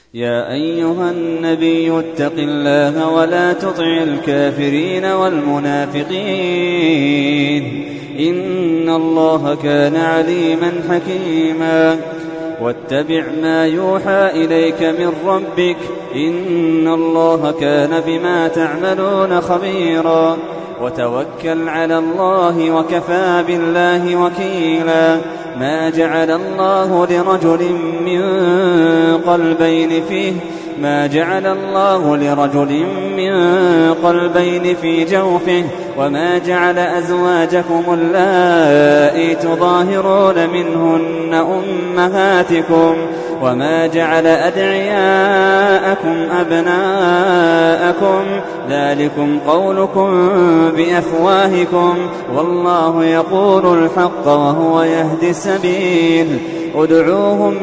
يا أيها النبي اتق الله ولا تطع الكافرين والمنافقين إن الله كان عليما حكيما واتبع ما يوحى إليك من ربك إن الله كان بما تعملون خبيرا وتوكل على الله وكفى بالله وكيلا ما جعل الله لرجل من قلبين في جوفه وما جعل أزواجكم اللائي تظاهرون منهن أمهاتكم وما جعل أدعياءكم أبناءكم ذلكم قولكم بأفواهكم والله يقول الحق وهو يهدي السبيل ادعوهم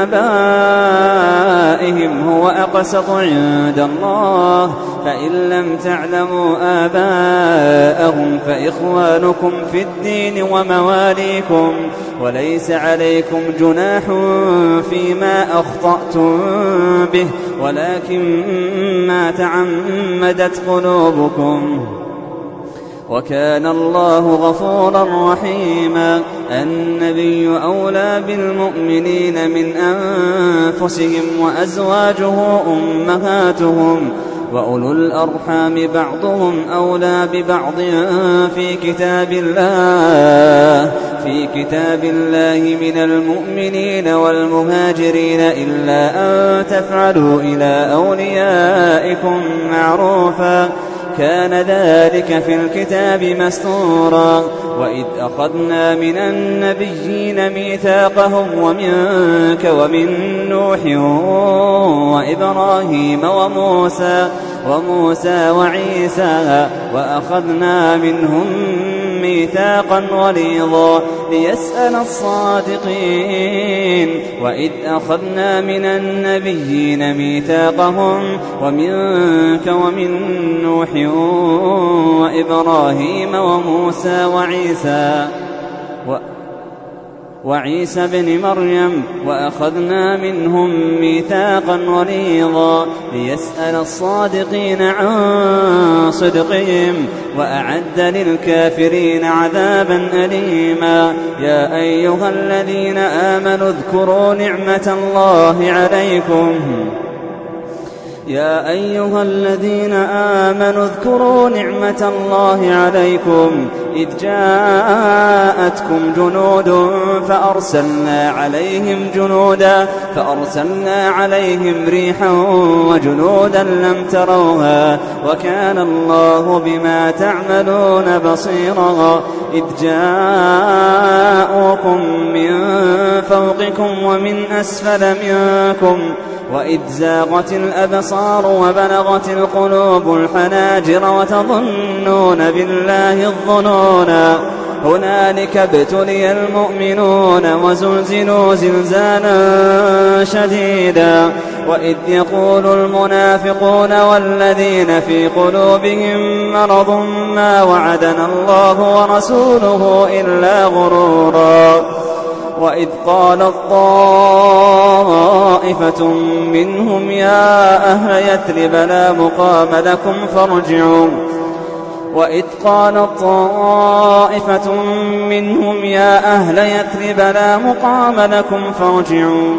لآبائهم هو أقسط عند الله فإن لم تعلموا آباءهم فإخوانكم في الدين ومواليكم وليس عليكم جناح فيما أخطأتم به ولكن ما تعمدت قلوبكم وكان الله غفورا رحيما النبي أولى بالمؤمنين من أنفسهم وأزواجه أمهاتهم وأولو الأرحام بعضهم أولى ببعض في كتاب الله من المؤمنين والمهاجرين إلا أن تفعلوا إلى أوليائكم معروفا كان ذلك في الكتاب مسطورا وإذ أخذنا من النبيين ميثاقهم ومنك ومن نوح وإبراهيم وموسى وعيسى وأخذنا منهم ميثاقا غليظا ليسأل الصادقين وإذ أخذنا من النبيين ميثاقهم ومنك ومن نوح وإبراهيم وموسى وعيسى بن مريم وأخذنا منهم ميثاقا غليظا ليسأل الصادقين عن صدقهم وأعد للكافرين عذابا أليما يا أيها الذين آمنوا اذكروا نعمة الله عليكم إذ جاءتكم جنود فأرسلنا عليهم ريحا وجنودا لم تروها وكان الله بما تعملون بصيرا إذ جاءوكم من فوقكم ومن أسفل منكم وإذ زاغت الأبصار وبلغت القلوب الحناجر وتظنون بالله الظنونا هنالك ابتلي المؤمنون وزلزلوا زلزالا شديدا وإذ يقول المنافقون والذين في قلوبهم مرض ما وعدنا الله ورسوله إلا غرورا وإذ قالت طائفة منهم يا أهل يثرب لا مقام لكم فارجعوا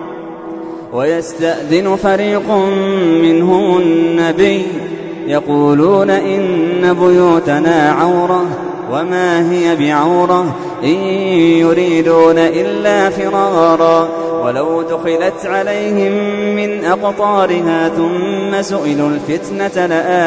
ويستأذن فريق منهم النبي يقولون إن بيوتنا عورة وما هي بعورة إن يريدون إلا فرارا ولو دخلت عليهم من أقطارها ثم سئلوا الفتنة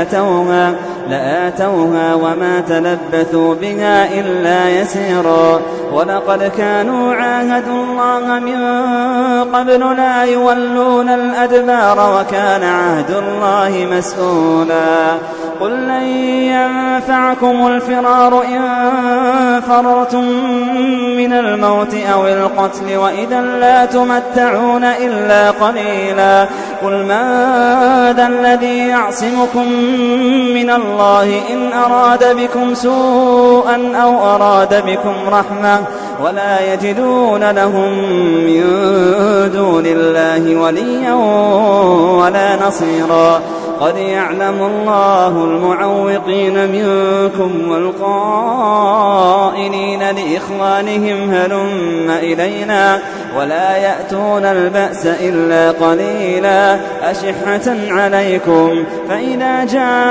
لآتوها وما تلبثوا بها إلا يسيرا ولقد كانوا عاهدوا الله من قبل لا يولون الأدبار وكان عهد الله مسؤولا قل لن ينفعكم الفرار إن فررتم من الموت أو القتل وإذا لا تمتعون إلا قليلا قل من ذا الذي يعصمكم من الله إن أراد بكم سوءا أو أراد بكم رحمة ولا يجدون لهم من دون الله وليا ولا نصيرا قد يعلم الله المعوقين منكم والقائلين لإخوانهم هلم إلينا ولا يأتون البأس إلا قليلا أشحة عليكم فإذا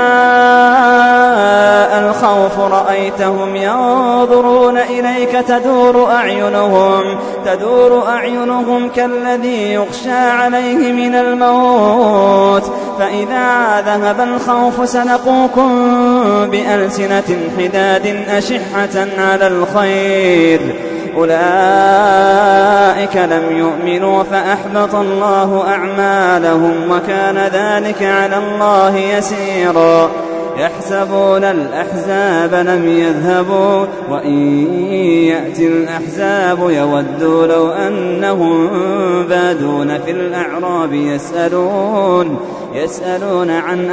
جاء الخوف رأيتهم ينظرون إليك تدور أعينهم كالذي يغشى عليه من الموت فإذا ذهب الخوف سلقوكم بألسنة حداد أشحة على الخير أولئك لم يؤمنوا فأحبط الله أعمالهم وكان ذلك على الله يسيرا يحسبون الأحزاب لم يذهبوا وإن يأتي الأحزاب يودوا لو أنهم بادون في الأعراب يسألون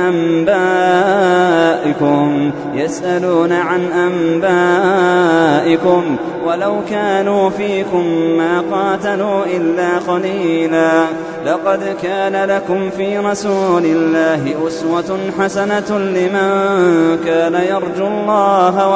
عن أنبائكم ولو كانوا فيكم ما قاتلوا إلا قليلا لقد كان لكم في رسول الله أسوة حسنة لمن كان يرجو الله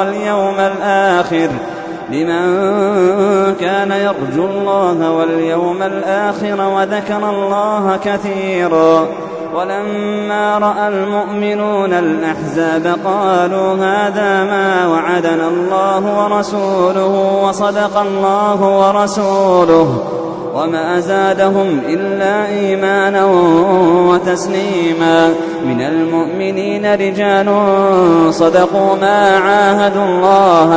واليوم الآخر وذكر الله كثيرا ولما رأى المؤمنون الأحزاب قالوا هذا ما وعدنا الله ورسوله وصدق الله ورسوله وما زادهم إلا إيمانا وتسليما من المؤمنين رجال صدقوا ما عاهدوا الله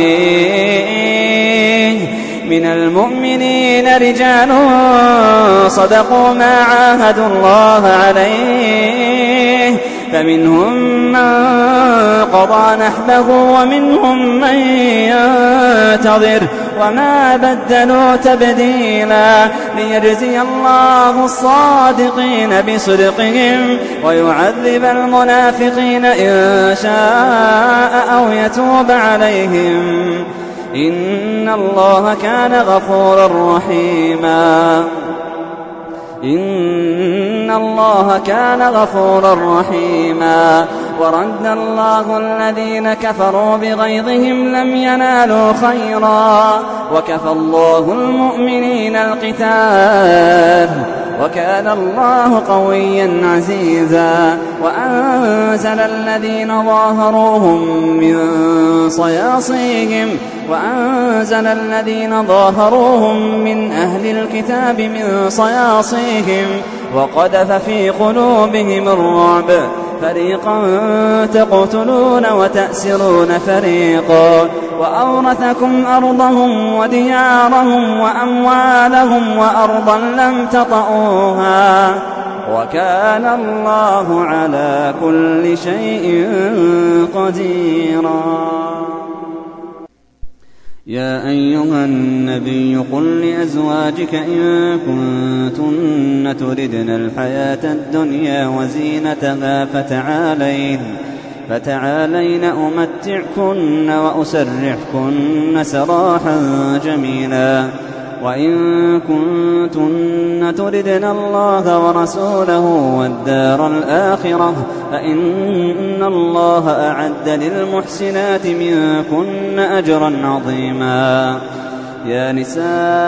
عليه فمنهم من قضى نحبه ومنهم من ينتظر وما بدلوا تبديلا ليجزي الله الصادقين بصدقهم ويعذب المنافقين إن شاء أو يتوب عليهم إن الله كان غفورا رحيما ورد الله الذين كفروا بغيظهم لم ينالوا خيرا وكفى الله المؤمنين القتال وكان الله قويا عزيزا وأنزل الذين ظاهروهم من أهل الكتاب من صياصيهم وقذف في قلوبهم الرعب فريقا تقتلون وتأسرون فريقا وأورثكم أرضهم وديارهم وأموالهم وأرضا لم تطئوها وكان الله على كل شيء قديرا يا أيها النبي قل لأزواجك إن كنتن تردن الحياة الدنيا وزينتها فتعالين أمتعكن وأسرحكن سراحا جميلا وإن كنتن تردن الله ورسوله والدار الآخرة فإن الله أعد للمحسنات منكن أجرا عظيما يا نساء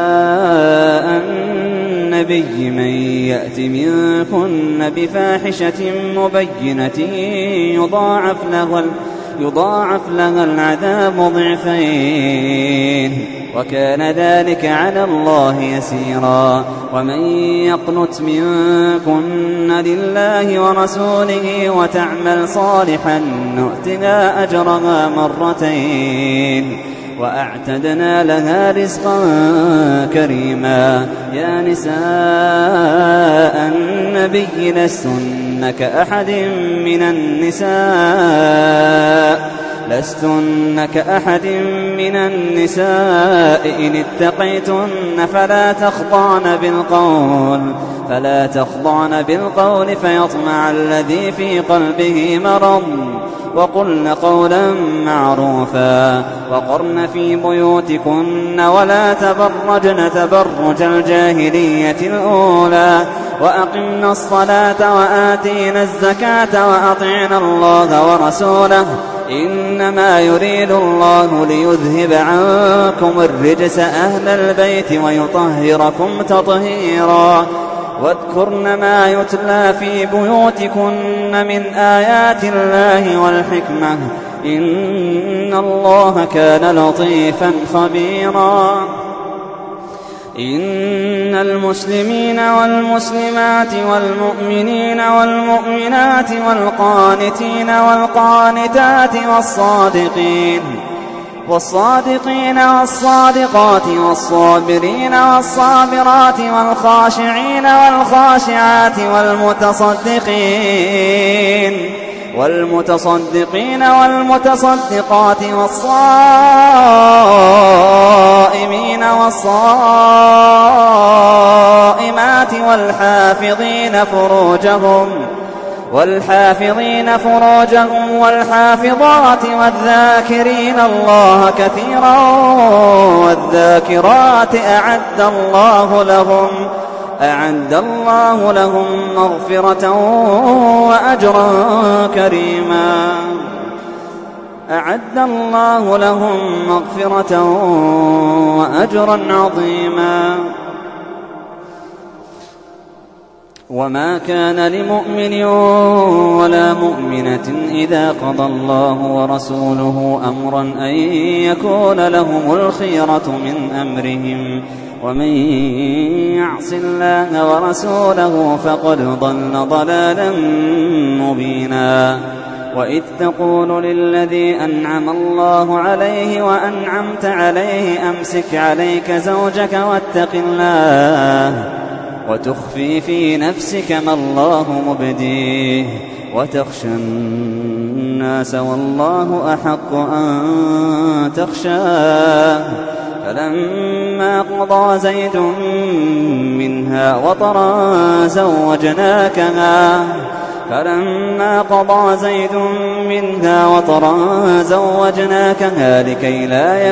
النبي من يأت منكن بفاحشة مبينة يضاعف لها العذاب ضعفين وكان ذلك على الله يسيرا ومن يقنت منكن لله ورسوله وتعمل صالحا نؤتها أجرها مرتين وأعتدنا لها رزقا كريما يا نساء النبي لستن كأحد من النساء إن اتقيتن فلا تخضعن بالقول فلا تخضعن بالقول فيطمع الذي في قلبه مرض وقلن قولا معروفا وقرن في بيوتكن ولا تبرجن تبرج الجاهلية الأولى وأقمنا الصلاة وآتينا الزكاة وأطعنا الله ورسوله إنما يريد الله ليذهب عنكم الرجس أهل البيت ويطهركم تطهيرا واذكرن ما يتلى في بيوتكن من آيات الله والحكمة إن الله كان لطيفا خبيرا إن المسلمين والمسلمات والمؤمنين والمؤمنات والقانتين والقانتات والصادقين والصادقات والصابرين والصابرات والخاشعين والخاشعات والمتصدقين والمتصدقات والصائمين والصائمات والحافظين فروجهم والحافظات والذاكرين الله كثيرا والذاكرات أعد الله لهم مغفرة وأجرا كريما أعد الله لهم مغفرة وأجرا عظيما وما كان لمؤمن ولا مؤمنة إذا قضى الله ورسوله أمرا أن يكون لهم الخيرة من أمرهم ومن يعص الله ورسوله فقد ضل ضلالا مبينا وإذ تقول للذي أنعم الله عليه وأنعمت عليه أمسك عليك زوجك واتق الله وتخفي في نفسك ما الله مبديه وتخشى الناس والله أحق أن تخشاه فلما قضى زيد منها وطرا زوجناكها لكي لا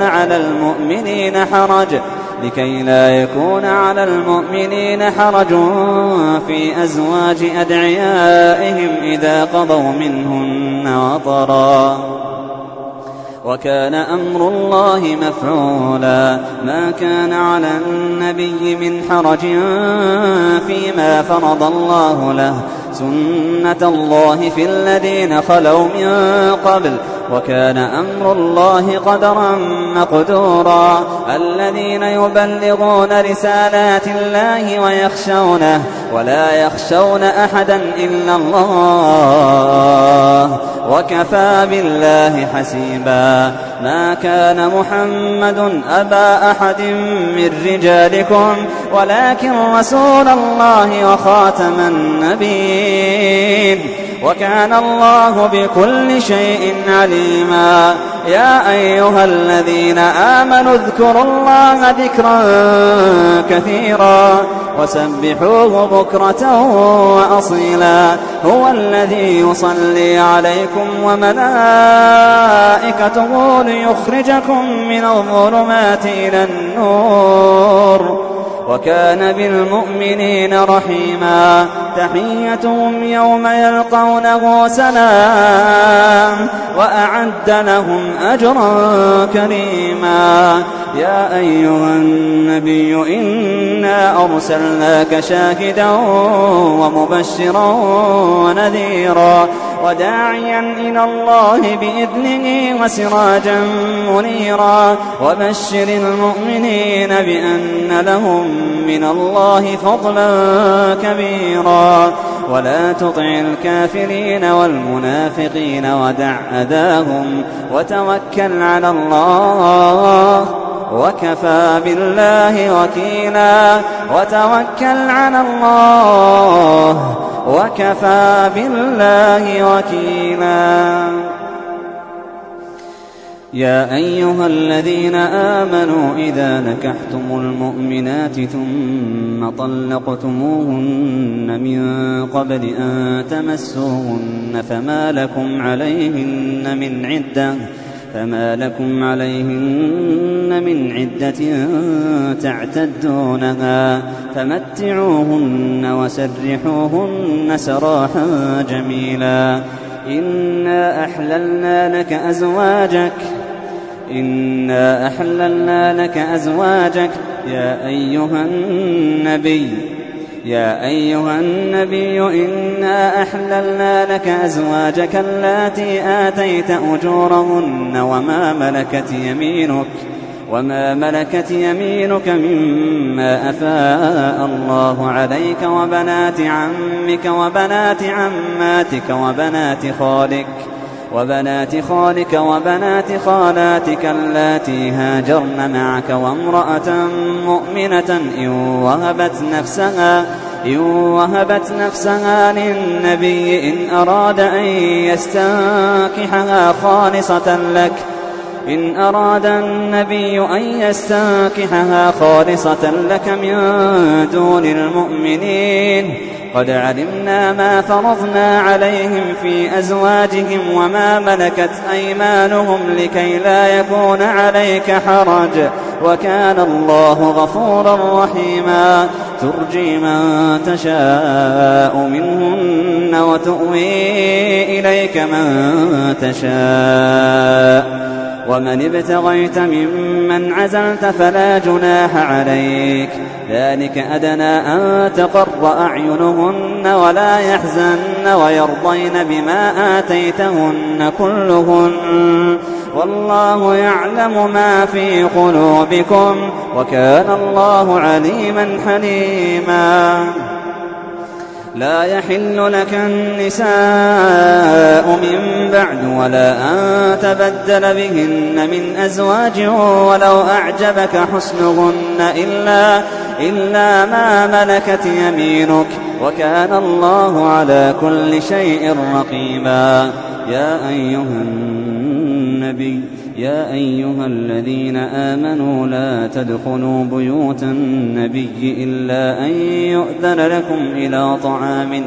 يكون على المؤمنين حرج في أزواج أدعيائهم إذا قضوا منهن وطرا وكان أمر الله مفعولا ما كان على النبي من حرج فيما فرض الله له سنة الله في الذين خلوا من قبل وكان أمر الله قدرا مقدورا الذين يبلغون رسالات الله ويخشونه ولا يخشون أحدا إلا الله وكفى بالله حسيبا ما كان محمد أبا أحد من رجالكم ولكن رسول الله وخاتم النبيين وكان الله بكل شيء عليما يا أيها الذين آمنوا اذكروا الله ذكرا كثيرا وسبحوه بكرة وأصيلا هو الذي يصلي عليكم وملائكته ليخرجكم من الظلمات إلى النور وكان بالمؤمنين رحيما تحيتهم يوم يلقونه سلام وأعد لهم أجرا كريما يا أيها النبي إنا أرسلناك شاهدا ومبشرا ونذيرا وداعيا إلى الله بإذنه وسراجا منيرا وبشر المؤمنين بأن لهم من الله فضلا كبيرا ولا تطع الكافرين والمنافقين ودع أذاهم وتوكل على الله وكفى بالله وكيلا وتوكل على الله وكفى بالله وكيلا يا أيها الذين آمنوا إذا نكحتم المؤمنات ثم طلقتموهن من قبل أن تمسوهن فما لكم عليهن من عدة تعتدونها فمتعوهن وسرحوهن سراحا جميلا. إنا أحللنا لك أزواجك يا أيها النبي إنا أحللنا لك أزواجك اللاتي آتيت أجورهن وما ملكت يمينك مما أفاء الله عليك وبنات عمك وبنات عماتك وبنات خالك وبنات خالاتك اللاتي هاجرن معك وامرأة مؤمنة إن وهبت نفسها للنبي إن أراد أن النبي أن يستنكحها خالصة لك من دون المؤمنين. قد علمنا ما فرضنا عليهم في أزواجهم وما ملكت أيمانهم لكي لا يكون عليك حرج وكان الله غفورا رحيما. ترجي من تشاء منهن وتؤوي إليك من تشاء ومن ابتغيت ممن عزلت فلا جناح عليك. ذلك أدنى أن تقر أعينهن ولا يحزن ويرضين بما آتيتهن كلهن والله يعلم ما في قلوبكم وكان الله عليما حليما. لا يحل لك النساء من بعد ولا أن تبدل بهن من أزواج ولو أعجبك حسنهن إلا ما ملكت يمينك وكان الله على كل شيء رقيبا. يا أيها الذين آمنوا لا تدخلوا بيوت النبي إلا أن يؤذن لكم إلى طعام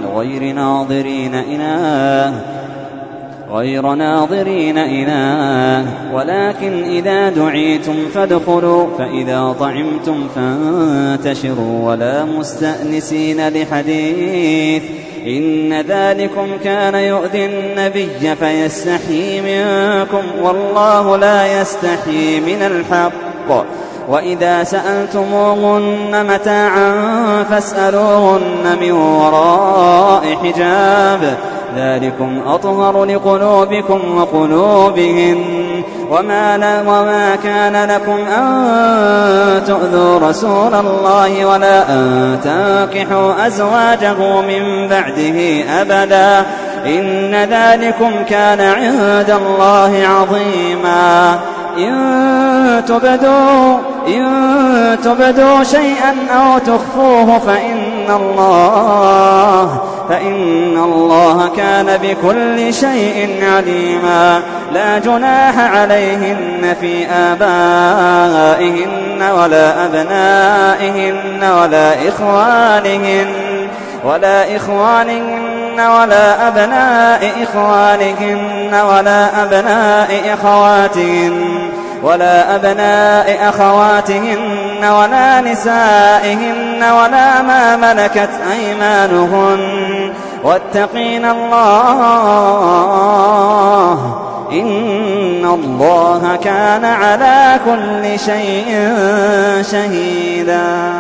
غير ناظرين إناه ولكن إذا دعيتم فادخلوا فإذا طعمتم فانتشروا ولا مستأنسين لحديث إن ذلكم كان يؤذي النبي فيستحيي منكم والله لا يستحيي من الحق. وإذا سألتموهن متاعا فاسألوهن من وراء حجاب ذلكم أطهر لقلوبكم وقلوبهن. وما كان لكم أن تؤذوا رسول الله ولا أن تنكحوا أزواجه من بعده أبدا إن ذلكم كان عند الله عظيما. إن تبدوا شيئا أو تخفوه فإن الله كان بكل شيء عليما. لا جناح عليهن في آبائهن ولا أبنائهن ولا إخوانهن ولا أبناء إخوانهن ولا أبناء أخواتهن ولا نسائهن ولا ما ملكت أيمانهن واتقين الله إن الله كان على كل شيء شهيدا.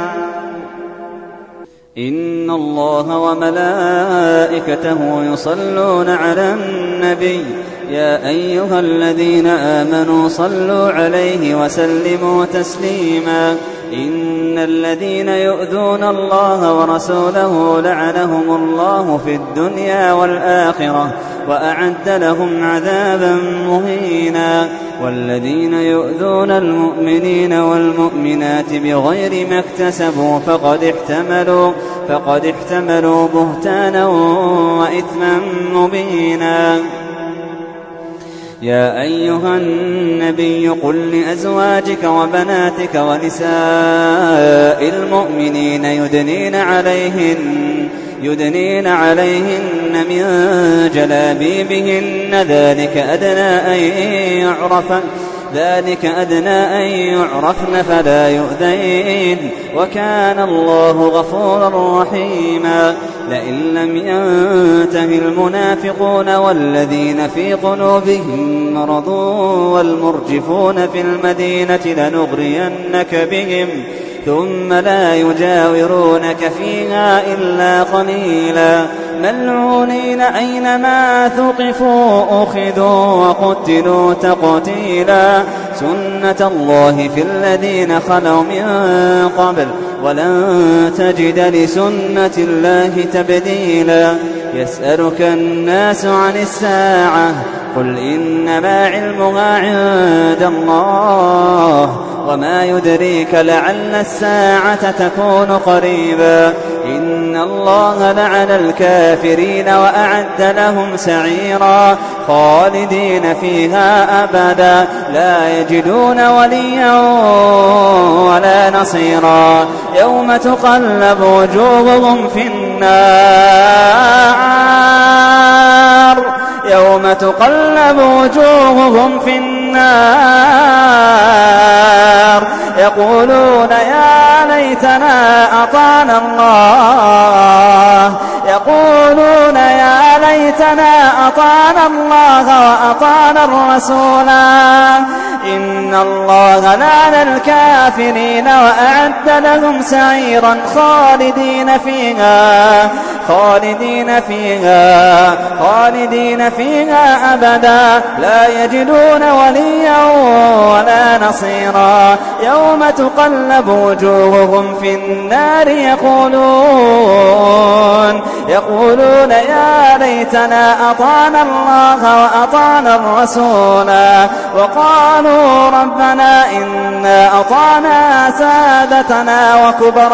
إن الله وملائكته يصلون على النبي يا أيها الذين آمنوا صلوا عليه وسلموا تسليما. إن الذين يؤذون الله ورسوله لعنهم الله في الدنيا والآخرة وأعد لهم عذابا مهينا. والذين يؤذون المؤمنين والمؤمنات بغير ما اكتسبوا فقد احتملوا بهتانا وإثما مبينا. يا أيها النبي قل لأزواجك وبناتك ونساء المؤمنين يدنين عليهن من جلابيبهن ذلك أدنى أن يعرفن فلا يؤذين وكان الله غفورا رحيما. لئن لم ينته المنافقون والذين في قلوبهم مرض والمرجفون في المدينة لنغرينك بهم ثم لا يجاورونك فيها إلا قليلا ملعونين أينما ثقفوا أخذوا وقتلوا تقتيلا سنة الله في الذين خلوا من قبل ولن تجد لسنة الله تبديلا. يسألك الناس عن الساعة قل إنما علمها عند الله وما يدريك لعل الساعة تكون قريبا. إن الله لعن الكافرين وأعد لهم سعيرا خالدين فيها أبدا لا يجدون وليا ولا نصيرا. يوم تقلب وجوههم في النار يقولون يا ليتنا أطعنا الله وأطعنا الرسولا. إن الله لعن الكافرين وأعد لهم سعيرا خالدين فيها أبدا لا يجدون وليا ولا نصيرا. يوم تقلب وجوههم في النار يقولون يا ليتنا أطعنا الله وأطعنا الرسولا وقالوا ربنا إنا أطعنا سادتنا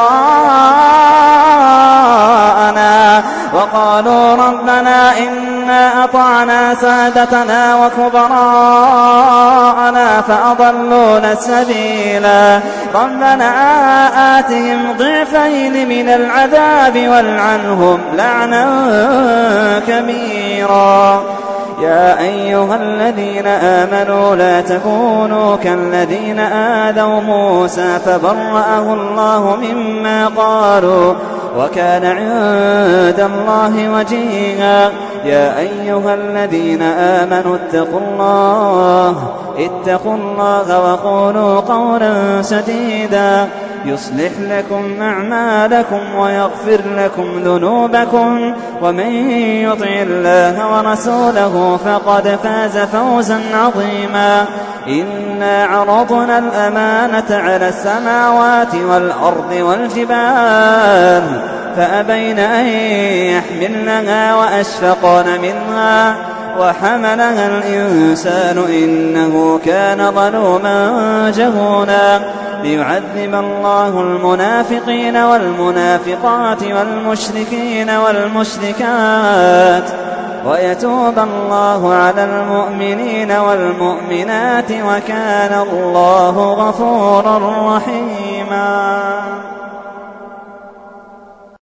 وكبراءنا فأضلونا السبيلا. ربنا آتهم ضعفين من العذاب والعنهم لعنا كبيرا. يا أيها الذين آمنوا لا تكونوا كالذين آذوا موسى فبرأه الله مما قالوا وكان عند الله وجيها. يا أيها الذين آمنوا اتقوا الله وقولوا قولا سديدا يصلح لكم أعمالكم ويغفر لكم ذنوبكم ومن يطع الله ورسوله فقد فاز فوزا عظيما. إنا عرضنا الأمانة على السماوات والأرض والجبال فأبين أن يحملنها وأشفقن منها وحملها الإنسان إنه كان ظلوما جهولا. ليعذب الله المنافقين والمنافقات والمشركين والمشركات ويتوب الله على المؤمنين والمؤمنات وكان الله غفورا رحيما.